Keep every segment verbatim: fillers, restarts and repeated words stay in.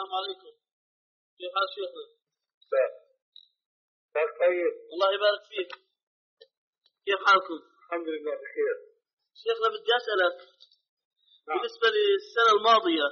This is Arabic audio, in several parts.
السلام عليكم. كيف حال شيخنا؟ طيب. الله يبارك فيك. كيف حالكم؟ الحمد لله بخير. شيخنا بدي أسألك نعم. بالنسبة للسنة الماضية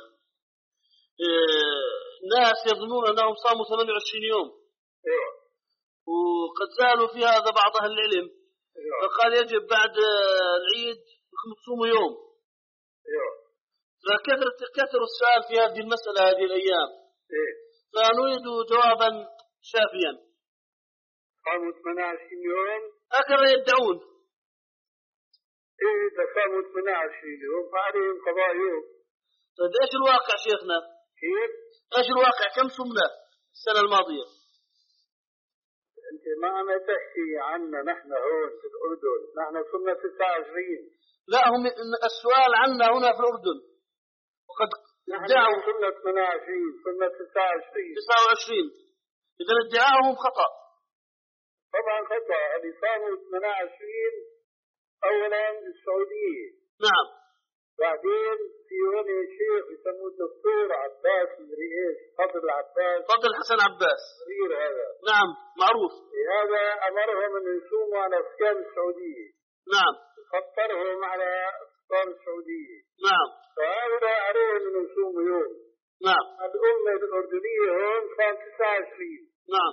ناس يظنون أنهم صاموا ثمانية وعشرين يوم. ايوه. وقد سألوا في هذا بعض أهل العلم. ايوه. فقال يجب بعد العيد تصوموا يوم. ايوه. فكثر كثر السؤال في هذه المسألة هذه الأيام. ايه. فنريد جوابا شافيا. صاموا ثمانية وعشرين يوم. هكذا يدعون. ايه إذا صاموا ثمانية وعشرين يوم فعليهم قضاء يوم. طيب ايش الواقع شيخنا؟ كيف؟ ايش الواقع؟ كم صمنا السنة الماضية؟ انت ما انا تحكي عنا نحن هون في الاردن، نحن صمنا تسعة وعشرين. لا هم السؤال عنا هنا في الاردن وقد ادعوا صمنا ثمانية وعشرين، صمنا تسعة وعشرين. تسعة وعشرين. اذا ادعاءهم خطأ. طبعا خطأ. اللي صاموا ثمانية وعشرين اولا السعودية. نعم. بعدين في هون شيخ يسموه الدكتور عباس مدري ايش، فضل عباس. فضل حسن عباس. صغير هذا. نعم معروف. هذا امرهم ان يصوموا على صيام السعودية. نعم. فطرهم على صيام السعودية. نعم. فهذا عليهم ان يصوموا يوم. نعم. الأمة الأردنية هون صام تسعة وعشرين. نعم.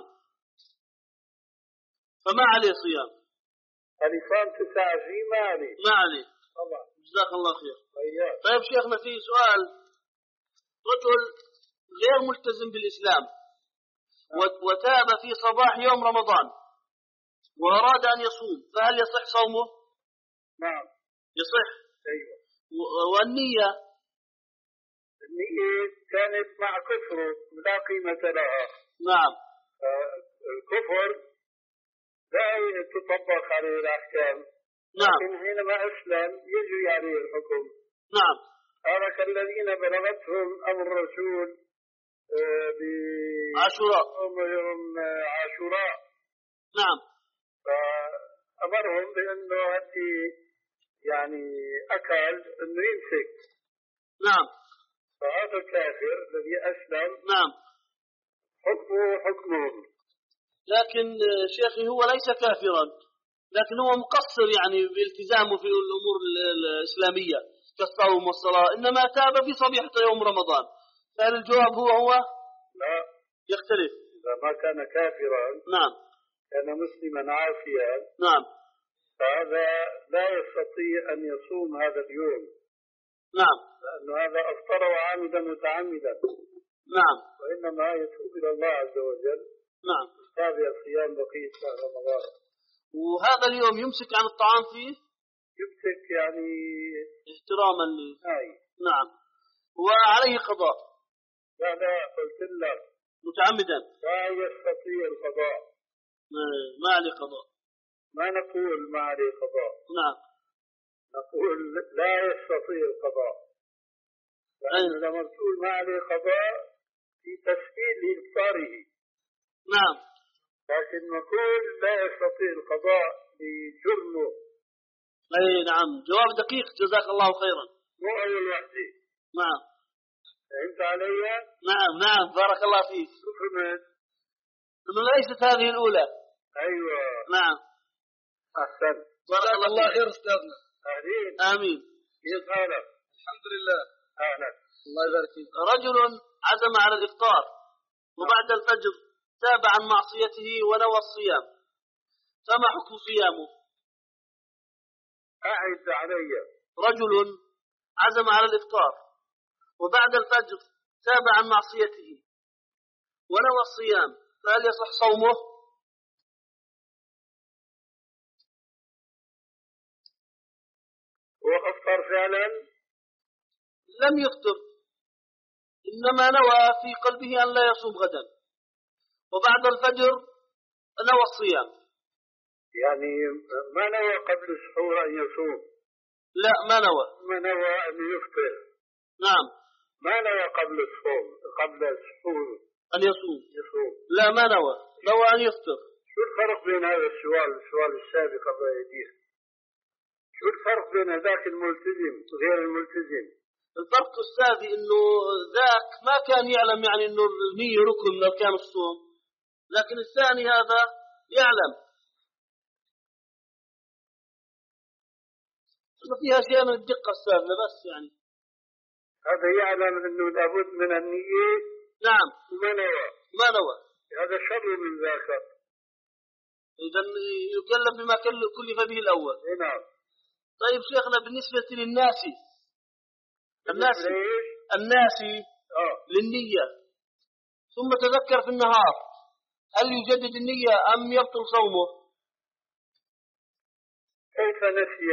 فما عليه صيام. اللي صام تسعة وعشرين ما عليه. ما عليه. طبعا. جزاك الله خير. طيب. طيب شيخنا في سؤال. رجل غير ملتزم بالإسلام وتاب في صباح يوم رمضان وأراد أن يصوم فهل يصح صومه؟ نعم يصح. أيوة. والنية النية كانت مع كفر لا قيمة لها. نعم. الكفر لا تطبق عليه الأحكام. نعم. لكن حينما أسلم يجري عليه الحكم. نعم. هذا كالذين بلغتهم أمر الرسول بعاشوراء. يوم عاشوراء. نعم. فأمرهم بأنه أنت يعني أكل أنه يمسك. نعم. فهذا الكافر الذي أسلم. نعم. حكمه حكمهم. لكن شيخي هو ليس كافرا لكن هو مقصر يعني بالتزامه في الأمور الإسلامية كالصوم والصلاة إنما تاب في صبيحة يوم رمضان. فهل الجواب هو هو؟ لا يختلف. إذا ما كان كافرا. نعم. كان مسلما عاصيا. نعم. فهذا لا يستطيع أن يصوم هذا اليوم. نعم. لأنه هذا أفطر عامدا متعمدا. نعم. وإنما يتوب إلى الله عز وجل. نعم. تابع الصيام بقية شهر رمضان. وهذا اليوم يمسك عن الطعام فيه؟ يمسك يعني احتراما لي. أي. نعم. وعليه قضاء. لا لا قلت لك متعمدا. لا يستطيع القضاء. ما عليه قضاء. ما نقول ما عليه قضاء. نعم. نقول لا يستطيع القضاء. لأنه لما نقول ما عليه قضاء في تسهيل لإفطاره. نعم. لكن نقول لا يستطيع القضاء بجرمه. أي نعم. جواب دقيق جزاك الله خيرا. مو أول وحدة. نعم. فهمت علي؟ نعم نعم بارك الله فيك. فهمت؟ إنه ليست هذه الأولى. أيوة. نعم. أحسن. بارك الله خير أستاذنا. أهلين. آمين. كيف حالك؟ الحمد لله. أهلا. الله يبارك فيك. رجل عزم على الإفطار وبعد الفجر تاب عن معصيته ونوى الصيام فما حكم صيامه؟ أعد علي. رجل عزم على الإفطار وبعد الفجر تاب عن معصيته ونوى الصيام فهل يصح صومه؟ هو أفطر فعلا؟ لم يفطر إنما نوى في قلبه أن لا يصوم غدا وبعد الفجر نوى الصيام. يعني ما نوى قبل السحور أن يصوم؟ لا ما نوى. ما نوى أن يفطر. نعم. ما نوى قبل الصوم قبل السحور أن يصوم. يصوم. لا ما نوى. نوى أن يفطر. شو الفرق بين هذا السؤال والسؤال السابق الله يهديه؟ شو الفرق بين ذاك الملتزم وغير الملتزم؟ الفرق أستاذي إنه ذاك ما كان يعلم يعني إنه النية ركن من أركان الصوم، لكن الثاني هذا يعلم. فيها شيء من الدقة أستاذ بس يعني. هذا يعلم إنه لابد من النية. نعم. وما نوى. ما نوى. هذا شر من ذاك. إذا يكلف بما كلف به الأول. نعم. طيب شيخنا بالنسبة للناسي الناسي الناسي آه. للنية ثم تذكر في النهار، هل يجدد النية أم يبطل صومه؟ كيف نسي؟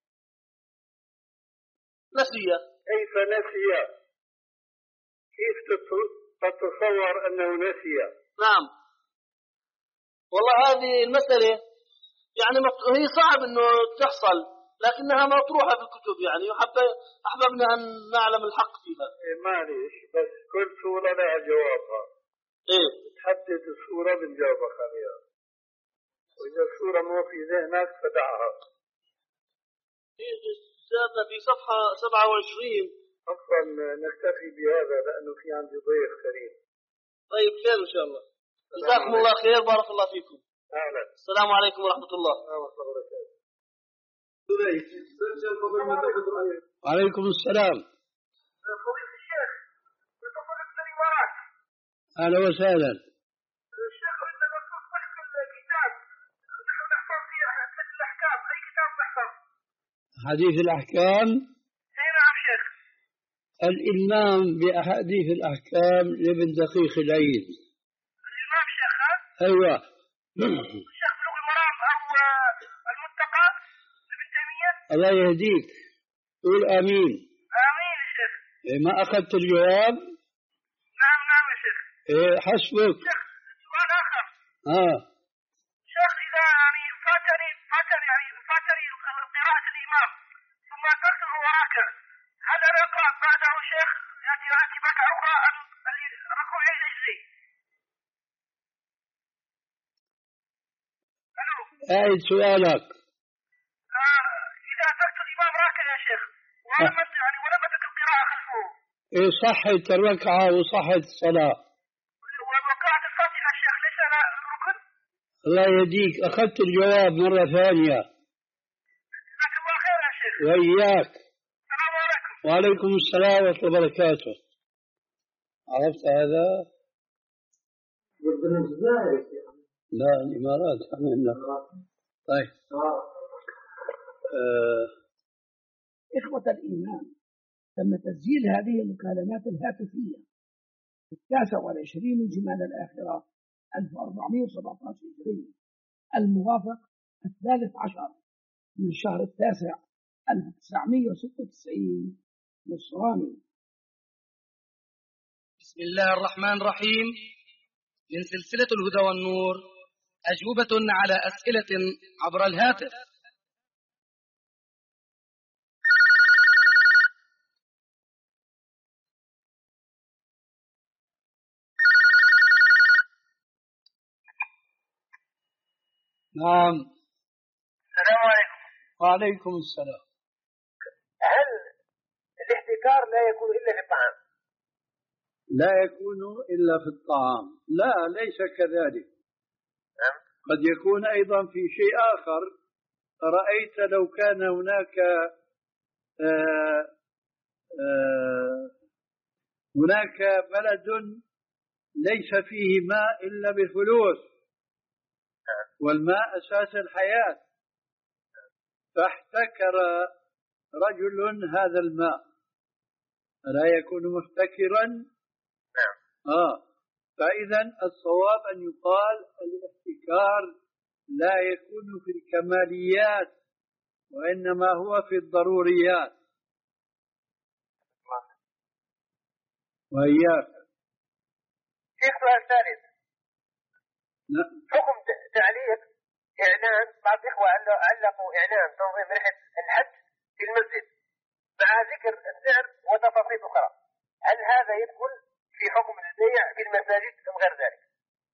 نسي. كيف نسي؟ كيف تتصور أنه نسي؟ نعم. والله هذه المسألة يعني هي صعب إنه تحصل، لكنها مطروحة في الكتب يعني، وأحببنا أن نعلم الحق فيها. إيه معليش، بس كل صورة لها جوابها. إيه. تحدد الصورة بنجاوبك عليها، وإذا الصورة مو في ذهنك فدعها. زادنا في صفحة سبعة وعشرين. أصلا نكتفي بهذا لأنه في عندي ضيف كريم. طيب خير إن شاء الله. جزاكم الله خير، بارك الله فيكم. أهلا. السلام عليكم ورحمة الله. وعليكم السلام. فضيلة الشيخ، بتصل الكلمات. أهلا وسهلا. الشيخ عندما كنت تحكي الكتاب نحن نحفظ فيه حديث الأحكام، أي كتاب نحفظ؟ حديث الأحكام. أي نعم شيخ. الإلمام بأحاديث الأحكام لابن دقيق العيد. الإمام شيخ ها؟ أيوة. الشيخ بلوغ المرام أو المنتقى ابن تيمية. الله يهديك، قول آمين. آمين يا شيخ. إيه ما أخذت الجواب؟ نعم نعم يا شيخ. إيه حسبك. شيخ سؤال آخر. آه. شيخ إذا يعني فاتني فاتني يعني فاتني قراءة الإمام ثم أكرته وراك، هل أنا أقرأ بعده شيخ يعني أتي بك أخرى أم ركوع يجزي؟ ألو. أعد سؤالك. آه إذا أتركت الإمام راكع يا شيخ ولم يعني ولم أترك القراءة خلفه. إيه صحت الركعة وصحت الصلاة. وقراءة الفاتحة الشيخ ليس لا ركن؟ الله يهديك، أخذت الجواب مرة ثانية. جزاك الله خير يا شيخ. وإياك. السلام عليكم. وعليكم السلام ورحمة الله وبركاته. عرفت هذا؟ لا الإمارات عملنا. طيب. آه. إخوة الإيمان، تم تسجيل هذه المكالمات الهاتفية في التاسع والعشرين من جمادى الآخرة ألف وأربعمائة وسبعة عشر هجري الموافق الثالث عشر من الشهر التاسع ألف وتسعمائة وستة وتسعين نصراني. بسم الله الرحمن الرحيم. من سلسلة الهدى والنور، أجوبة على أسئلة عبر الهاتف. نعم. السلام عليكم. وعليكم السلام. هل الاحتكار لا يكون إلا في الطعام؟ لا يكون إلا في الطعام، لا ليس كذلك. قد يكون أيضا في شيء آخر. رأيت لو كان هناك آآ آآ هناك بلد ليس فيه ماء إلا بفلوس، والماء أساس الحياة، فاحتكر رجل هذا الماء، لا يكون محتكرا؟ آه. فإذا الصواب أن يقال الاحتكار لا يكون في الكماليات، وإنما هو في الضروريات. وإياك. شيخ سؤال ثالث. نعم. حكم تعليق إعلان، بعض الإخوة علقوا إعلان تنظيم رحلة الحج في المسجد مع ذكر السعر وتفاصيل أخرى، هل هذا يدخل في حكم البيع في المساجد أم غير ذلك؟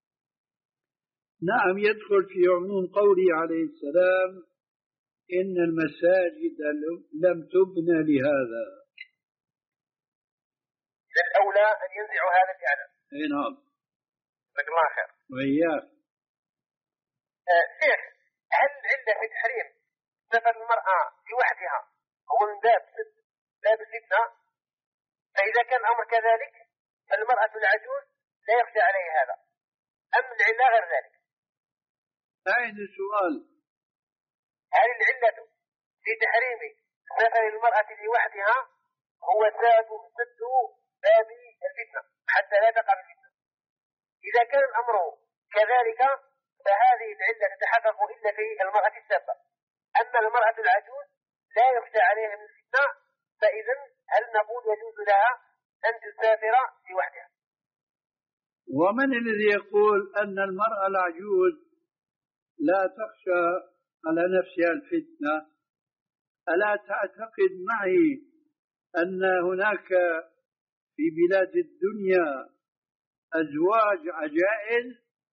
نعم يدخل في عموم قوله عليه السلام: إن المساجد لم تبنى لهذا. للأولى أن ينزعوا هذا الإعلان. اي نعم. جزاك الله خير. وإياك. آه شيخ، هل العلة في تحريم سفر المرأة لوحدها هو من باب باب الفتنة؟ فإذا كان الأمر كذلك فالمرأة العجوز لا يخشى عليه هذا، أم العلة غير ذلك؟ أعيد السؤال. هل العلة في تحريم سفر المرأة لوحدها هو ساد سد باب الفتنة حتى لا تقع الفتنة؟ إذا كان الأمر كذلك فهذه العلة تتحقق إلا في المرأة الشابة، أما المرأة العجوز لا يخشى عليها من الفتنة، فإذا هل نقول يجوز لها أن تسافر لوحدها؟ ومن الذي يقول أن المرأة العجوز لا تخشى على نفسها الفتنة؟ ألا تعتقد معي أن هناك في بلاد الدنيا أزواج عجائز؟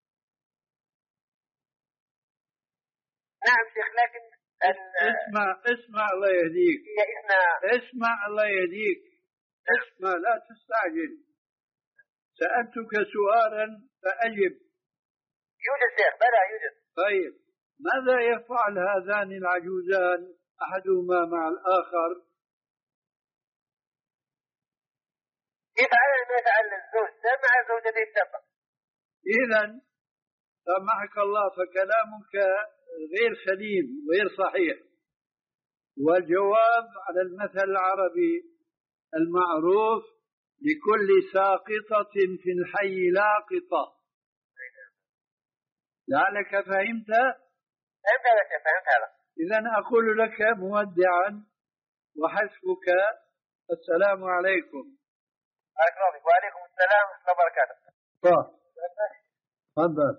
نعم شيخ، لكن اسمع اسمع الله يهديك. اسمع الله يهديك. اسمع لا تستعجل. سألتك سؤالا فأجب. يوجد شيخ، بلى يوجد. طيب ماذا يفعل هذان العجوزان أحدهما مع الآخر؟ يفعل ما يفعل الزوج مع زوجته الشابة. إذن سامحك الله فكلامك غير سليم غير صحيح. والجواب على المثل العربي المعروف لكل ساقطة في الحي لاقطة. لعلك فهمت؟ فهمت هذا شيخ، فهمت هذا. إذن أقول لك مودعا وحسبك. السلام عليكم. وعليكم السلام ورحمة الله وبركاته. طيب تفضل.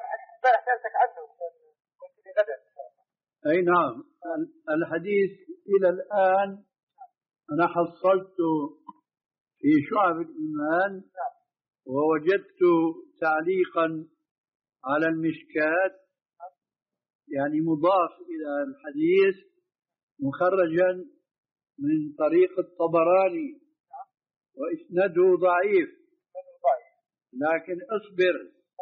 أي نعم. الحديث إلى الآن أنا حصلت في شعب الإيمان ووجدت تعليقا على المشكات، يعني مضاف إلى الحديث مخرجا من طريق الطبراني وإسناده ضعيف، لكن اصبر.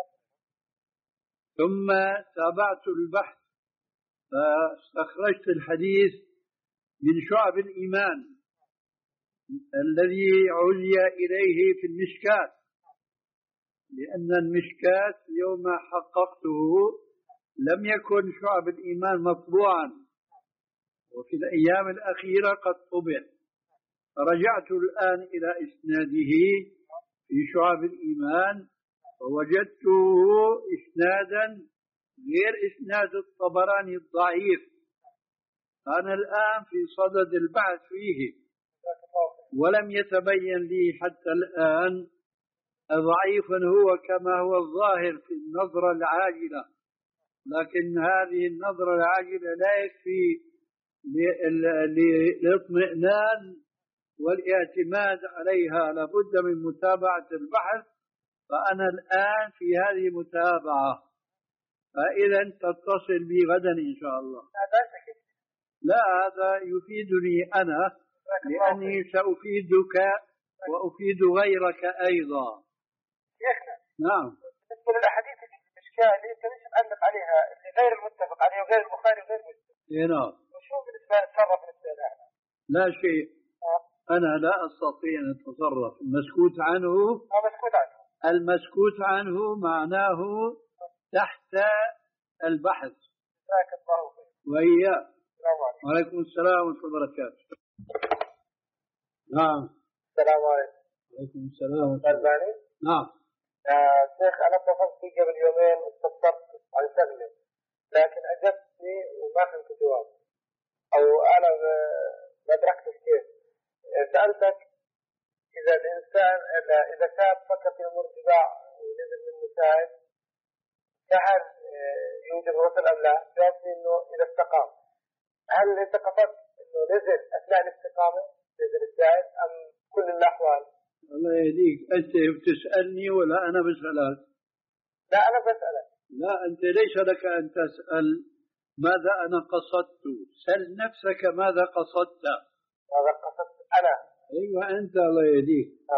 ثم تابعت البحث فاستخرجت الحديث من شعب الإيمان الذي عزي إليه في المشكات، لأن المشكات يوم حققته لم يكن شعب الإيمان مطبوعا، وفي الأيام الأخيرة قد طبع. فرجعت الآن إلى إسناده في شعب الإيمان ووجدته إسنادا غير إسناد الطبراني الضعيف. أنا الآن في صدد البحث فيه ولم يتبين لي حتى الآن ضعيفا هو كما هو الظاهر في النظرة العاجلة، لكن هذه النظرة العاجلة لا يكفي للاطمئنان والاعتماد عليها، لابد من متابعة البحث. فأنا الآن في هذه متابعة، فإذا تتصل بي غدا إن شاء الله. لا هذا يفيدني أنا، لأني سأفيدك وأفيد غيرك أيضا. نعم. بالنسبة للأحاديث المشكاة اللي أنت مش مؤلف عليها اللي غير المتفق عليه وغير البخاري وغير مسلم، نعم. وشو بالنسبة للتصرف بالنسبة لها؟ لا شيء. أنا لا أستطيع أن أتصرف. المسكوت عنه مسكوت عنه المسكوت عنه معناه تحت البحث. جزاك الله خير. وإياك. وعليكم السلام ورحمة الله وبركاته. نعم. السلام عليكم. وعليكم السلام ورحمة الله. نعم. آه شيخ أنا اتصلت فيك قبل يومين واستفسرت عن شغلة، لكن أجبتني وما فهمت الجواب، أو أنا ما أدركت كيف. سألتك إذا الإنسان إذا شاب فكر في أمور اتباع ونزل من مساعد فهل يوجد غسل أم لا؟ جاوبني إنه إذا استقام. هل أنت قصدت إنه نزل أثناء الاستقامة نزل الساعد أم كل الأحوال؟ الله يهديك، أنت بتسألني ولا أنا بسألك؟ لا أنا بسألك. لا أنت ليس لك أن تسأل ماذا أنا قصدت، سل نفسك ماذا قصدت. ماذا قصدت أنا؟ أيوة أنت الله يهديك. آه.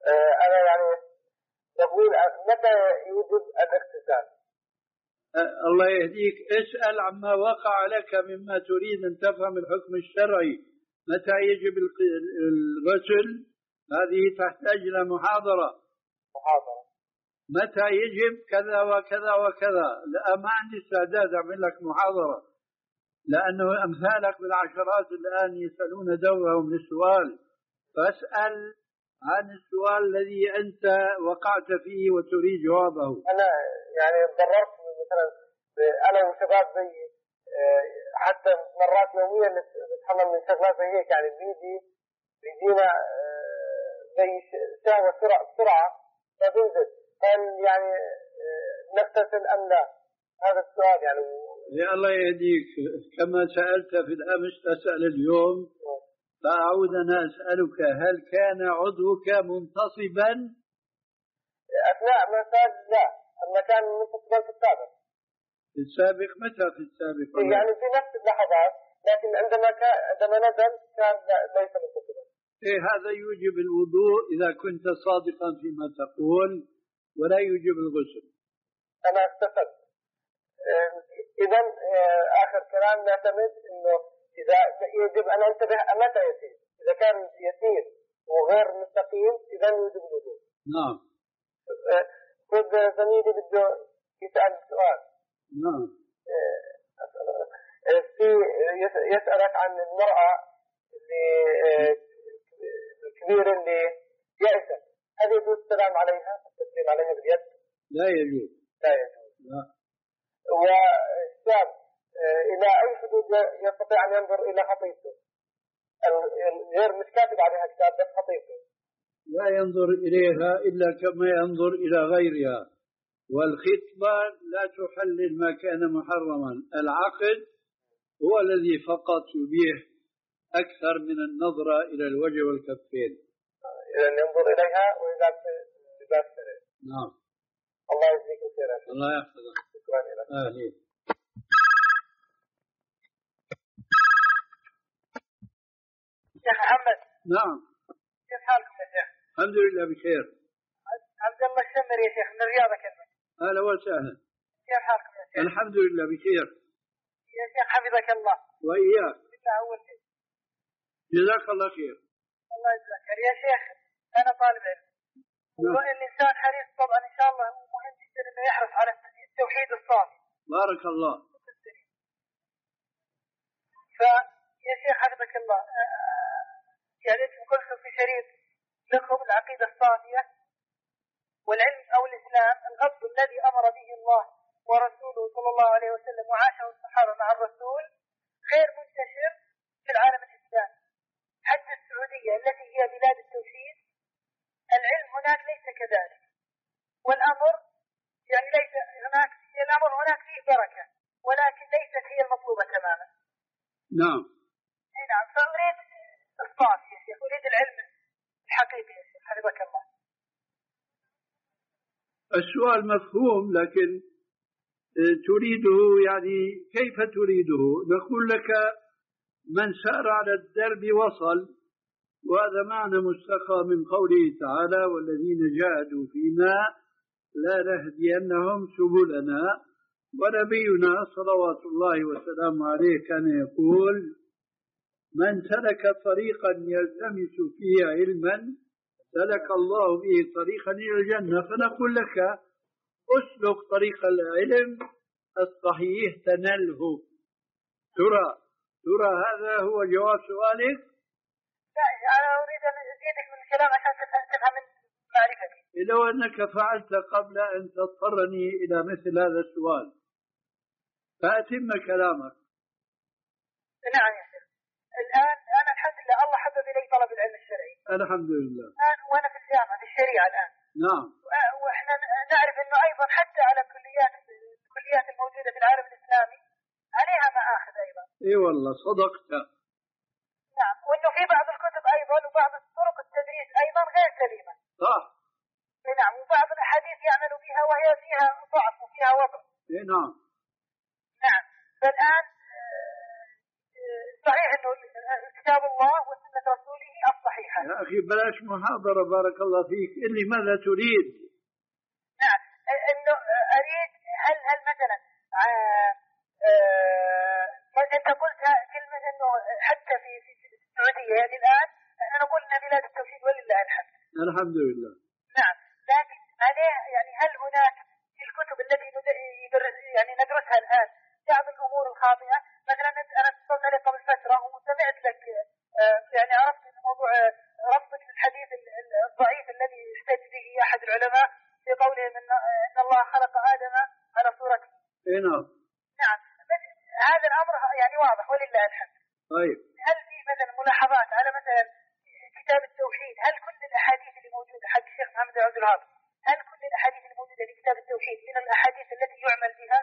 أنا يعني نقول متى يوجب الاغتسال؟ الله يهديك، اسأل عما وقع لك مما تريد أن تفهم الحكم الشرعي. متى يجب الغسل؟ هذه تحتاج إلى محاضرة. محاضرة. متى يجب كذا وكذا وكذا؟ لا، ما عندي استعداد أعمل لك محاضرة، لأنه أمثالك بالعشرات الآن يسألون دورهم للسؤال، فاسأل عن السؤال الذي أنت وقعت فيه وتريد جوابه. أنا يعني ضررت مثلا أنا وشباب زي حتى مرات يوميا نتحمل من شغلات زي هيك، يعني بيجي بيجينا زي شهوة بسرعة بسرعة فبنزل، هل يعني نغتسل أم لا؟ هذا السؤال يعني. يا الله يهديك، كما سألت في الأمس تسأل اليوم، فأعود أنا أسألك، هل كان عضوك منتصبا؟ أثناء ما كان لا، أما كان منتصبا في السابق. في السابق متى في السابق؟ يعني في نفس اللحظات، لكن عندما كان عندما نزل كان ليس منتصبا. إيه، هذا يوجب الوضوء إذا كنت صادقا فيما تقول، ولا يوجب الغسل. أنا اغتسلت. إذا آخر كلام نعتمد إنه إذا يجب أن أنتبه متى يسير. إذا كان يسير وغير مستقيم إذا يوجب الوضوء. نعم. خذ زميلي بده يسأل سؤال. نعم. في يسألك عن المرأة اللي الكبيرة اللي يأست، هل يجوز السلام عليها؟ التسليم عليها باليد؟ لا يجوز. لا يجوز. لا. والشاب إلى أي حدود يستطيع أن ينظر إلى خطيبته؟ غير مش كاتب عليها كتاب بس خطيبته. لا ينظر إليها إلا كما ينظر إلى غيرها، والخطبة لا تحلل ما كان محرما. العقد هو الذي فقط يبيح أكثر من النظرة إلى الوجه والكفين. إذا ينظر إليها وإذا لباس. نعم. الله يجزيك خيرا. الله يحفظك. شكرا لك. آمين. شيخ محمد. نعم. كيف حالكم يا شيخ؟ الحمد لله بخير. عبد الله الشمري يا شيخ من الرياض كلمة. أهلا وسهلا. كيف حالكم يا شيخ؟ الحمد لله بخير. يا شيخ حفظك الله. وإياك. بالله أول شيء. جزاك الله خير. الله يجزاك خير يا شيخ. أنا طالب علم. والإنسان حريص طبعا إن شاء الله مهم جدا إنه يحرص على التوحيد الصافي. بارك الله. فيا شيخ حفظك الله، يعني أنتم قلتم في شريط لكم العقيدة الصافية والعلم أو الإسلام الغض الذي أمر به الله ورسوله صلى الله عليه وسلم وعاشه الصحابة مع الرسول غير منتشر في العالم الإسلامي. حتى السعودية التي هي بلاد التوحيد العلم هناك ليس كذلك، والأمر يعني ليس هناك الأمر هناك فيه بركة، ولكن ليست هي المطلوبة تماما. نعم. نعم. فأريد الصافي يا شيخ، أريد العلم الحقيقي يا شيخ حفظك الله. السؤال مفهوم، لكن تريده يعني كيف تريده؟ نقول لك من سار على الدرب وصل، وهذا معنى مستقى من قوله تعالى والذين جاهدوا فينا لنهدينهم سبلنا. ونبينا صلوات الله وسلامه عليه كان يقول من سلك طريقا يلتمس فيه علما سلك الله به طريقا إلى الجنة. فنقول لك أسلك طريق العلم الصحيح تنله. ترى ترى هذا هو جواب سؤالك؟ لا، أنا أريد أن أزيدك من الكلام عشان تفهم من معرفتي. لو أنك فعلت قبل أن تضطرني إلى مثل هذا السؤال فأتم كلامك. نعم يا شيخ. الآن أنا الحمد لله الله حبب إلي طلب العلم الشرعي. الحمد لله. الآن وأنا في الجامعة في الشريعة الآن. نعم. وإحنا نعرف إنه أيضا حتى على كليات الكليات الموجودة في العالم الإسلامي عليها مآخذ أيضا. إي والله صدقت. نعم. وإنه في بعض الكتب أيضا وبعض طرق التدريس أيضا غير سليمة. صح. نعم. وبعض الأحاديث يعمل بها وهي فيها ضعف وفيها وضع. إي نعم. نعم. فالآن صحيح إنه كتاب الله وسنة رسوله الصحيحة. يا أخي بلاش محاضرة بارك الله فيك، اللي ماذا تريد؟ نعم إنه أريد هل هل مثلا آه آه أنت قلت كلمة إنه حتى في في السعودية يعني الآن أنا نقول إن بلاد التوحيد ولله الحمد. الحمد لله. نعم لكن عليه يعني هل هناك في الكتب التي يدرس يعني ندرسها الآن بعض الأمور الخاطئة؟ مثلا أنا اتصلت عليك قبل فترة وسمعت لك آه يعني عرفت إن موضوع ربط الحديث الضعيف الذي احتج به أحد العلماء في قولهم إن إن الله خلق آدم على صورته. إيه نعم. نعم هذا الأمر يعني واضح ولله الحمد. طيب. هل في مثلا ملاحظات على مثلا كتاب التوحيد؟ هل كل الأحاديث اللي موجودة حق الشيخ محمد عبد الوهاب هل كل الأحاديث اللي موجودة في كتاب التوحيد من الأحاديث التي يعمل بها؟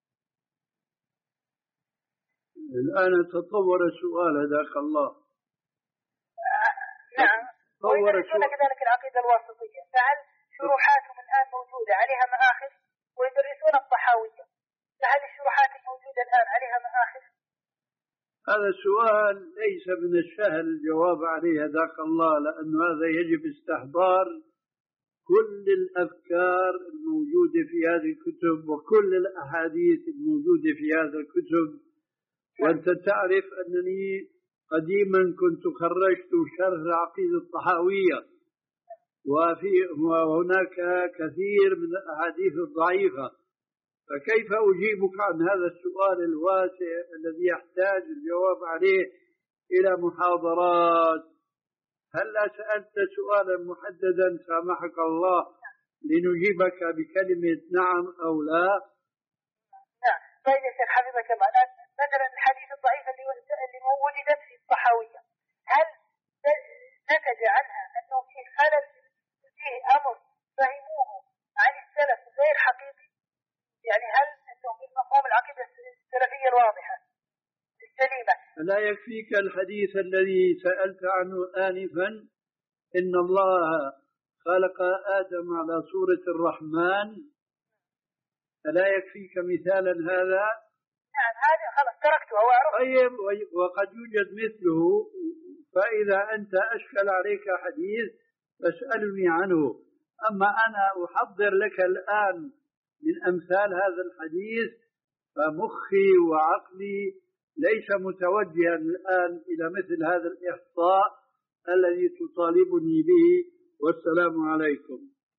الآن تطور السؤال هداك الله. آه نعم. ويدرسون كذلك العقيدة الواسطية، فهل شروحاتهم الآن موجودة عليها مآخذ؟ ويدرسون الطحاوية، فهل الشروحات الموجودة الآن عليها مآخذ؟ هذا السؤال ليس من السهل الجواب عليه هداك الله، لأن هذا يجب استحضار كل الأفكار الموجودة في هذه الكتب وكل الأحاديث الموجودة في هذه الكتب. وأنت تعرف أنني قديما كنت خرجت شرح العقيدة الطحاوية، وفي وهناك كثير من الأحاديث الضعيفة، فكيف أجيبك عن هذا السؤال الواسع الذي يحتاج الجواب عليه إلى محاضرات؟ هلا سألت سؤالا محددا سامحك الله لنجيبك بكلمة نعم أو لا؟ نعم. طيب يا شيخ حبيبك الله، مثلا الحديث الضعيف اللي اللي وجدت في الطحاوية هل نتج عنها أنه في خلل فيه أمر فهموه عن السلف غير حقيقي؟ يعني هل أنه من مفهوم العقيدة السلفية الواضحة السليمة؟ لا يكفيك الحديث الذي سألت عنه آنفا إن الله خلق آدم على صورة الرحمن، ألا يكفيك مثالا هذا؟ نعم هذا خلاص تركته وأعرف. طيب وقد يوجد مثله، فإذا أنت أشكل عليك حديث فاسألني عنه. أما أنا أحضر لك الآن من أمثال هذا الحديث فمخي وعقلي ليس متوجها الآن إلى مثل هذا الإحصاء الذي تطالبني به. والسلام عليكم.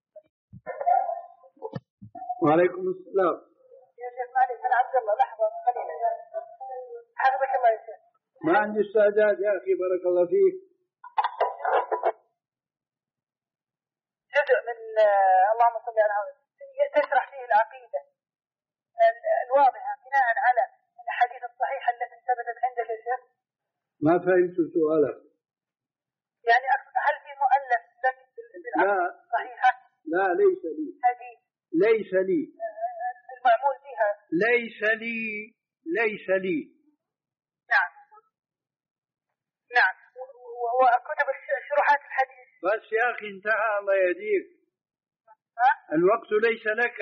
وعليكم السلام. يا شيخ معلش أنا عبد الله لحظة قليلة حفظك الله يا شيخ. ما عندي استعداد يا أخي بارك الله فيك. جزء من اللهم صل على محمد تشرح فيه العقيدة الواضحة بناء على الحديث الصحيحة التي ثبتت عندك يا شيخ. ما فهمت سؤالك. يعني هل في مؤلف لك بالعقيدة الصحيحة؟ لا ليس لي. حديث ليس لي. المعمول بها. ليس لي ليس لي. نعم نعم. وكتب الشروحات الحديث. بس يا أخي انتهى الله يهديك. الوقت ليس لك.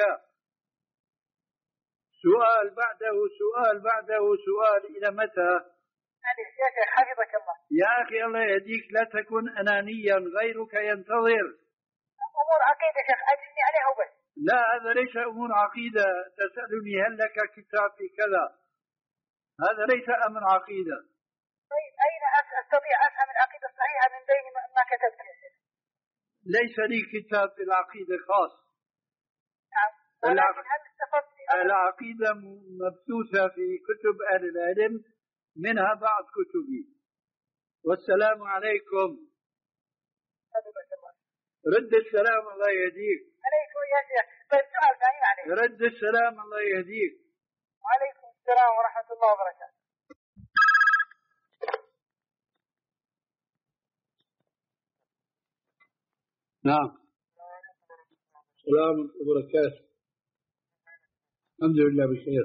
سؤال بعده سؤال بعده سؤال إلى متى؟ يعني يا شيخ حفظك الله. يا أخي الله يهديك لا تكن أنانيا، غيرك ينتظر. أمور عقيدة شيخ أجلني عليها وبس. لا هذا ليس أمور عقيدة تسألني هل لك كتاب في كذا، هذا ليس أمر عقيدة. طيب أين أستطيع أفهم العقيدة الصحيحة من بين ما كتبت يا شيخ؟ ليس لي كتاب في العقيدة خاص. نعم. ولكن هل استفدت العقيدة مبثوثة في كتب أهل العلم منها بعض كتبي. والسلام عليكم. رد السلام الله يهديك. عليكم يا شيخ. طيب سؤال ثاني عليك. رد السلام الله يهديك. وعليكم السلام ورحمة الله وبركاته. نعم. السلام عليكم وبركاته. الحمد لله بخير.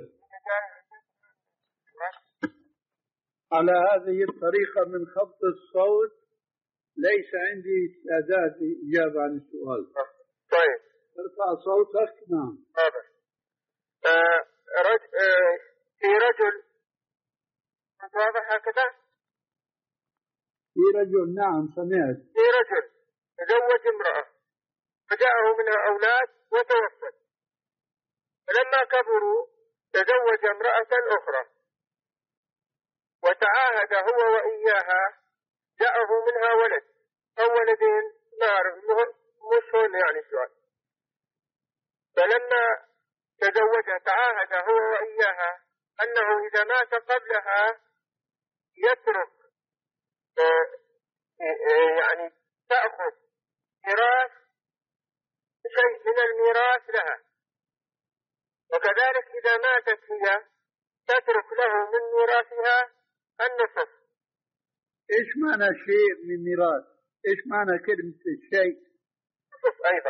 على هذه الطريقة من خفض الصوت ليس عندي استعداد لإجابة عن السؤال. طيب. ارفع صوتك. نعم. هذا. آه رج... آه في رجل واضح هكذا؟ في رجل نعم سمعت. في رجل تزوج امرأة فجاءه منها أولاد وتوفت، فلما كبروا تزوج امرأة أخرى وتعاهد هو وإياها، جاءه منها ولد أو ولدين ما أعرف مش هون يعني السؤال. فلما تزوجها تعاهد هو وإياها أنه إذا مات قبلها يترك يعني تأخذ ميراث شيء من الميراث لها، وكذلك إذا ماتت هي تترك له من ميراثها النصف. إيش معنى شيء من ميراث؟ إيش معنى كلمة الشيء؟ نصف أيضا،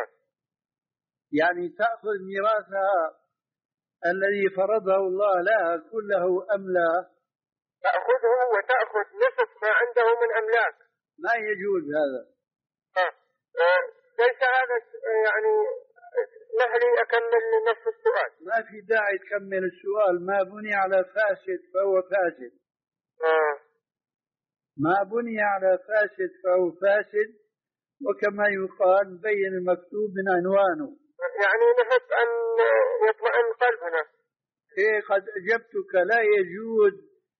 يعني تأخذ ميراثها الذي فرضه الله لها كله أم لا؟ تأخذه وتأخذ نصف ما عنده من أملاك. ما يجوز هذا. آه. آه. ليس هذا يعني اسمح لي أكمل نفس السؤال. ما في داعي تكمل السؤال، ما بني على فاسد فهو فاسد. آه. ما بني على فاسد فهو فاسد، وكما يقال بين المكتوب من عنوانه. يعني نحب أن يطمئن قلبنا. إيه قد أجبتك، لا يجوز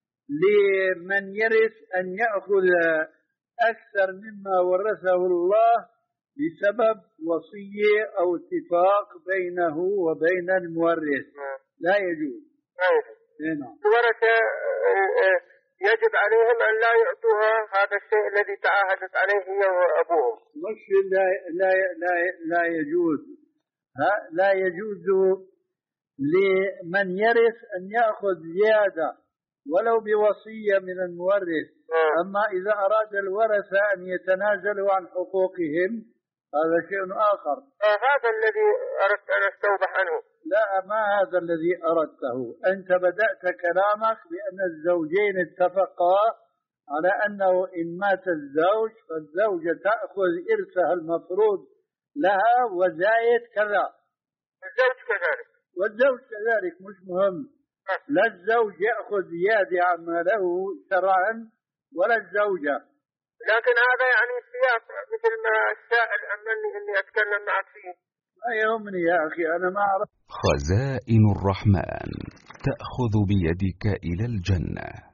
لمن يرث أن يأخذ أكثر مما ورثه الله بسبب وصية أو اتفاق بينه وبين المورث. لا يجوز. هنا الورثة يجب عليهم أن لا يعطوها هذا الشيء الذي تعاهدت عليه هي وأبوهم. مش لا لا لا لا يجوز. ها لا يجوز لمن يرث أن يأخذ زيادة ولو بوصية من المورث. آه. أما إذا أراد الورثة أن يتنازلوا عن حقوقهم هذا شيء آخر. آه هذا الذي أردت أن أستوضح عنه. لا، ما هذا الذي أردته. أنت بدأت كلامك بأن الزوجين اتفقا على أنه إن مات الزوج فالزوجة تأخذ إرثها المفروض لها وزايد كذا. الزوج كذلك. والزوج كذلك مش مهم. لا الزوج يأخذ زيادة عما له شرعا ولا الزوجة. لكن هذا يعني سياق مثل ما السائل أمني إني أتكلم معك فيه. ما يهمني يا أخي، أنا ما أعرف. خزائن الرحمن تأخذ بيدك إلى الجنة.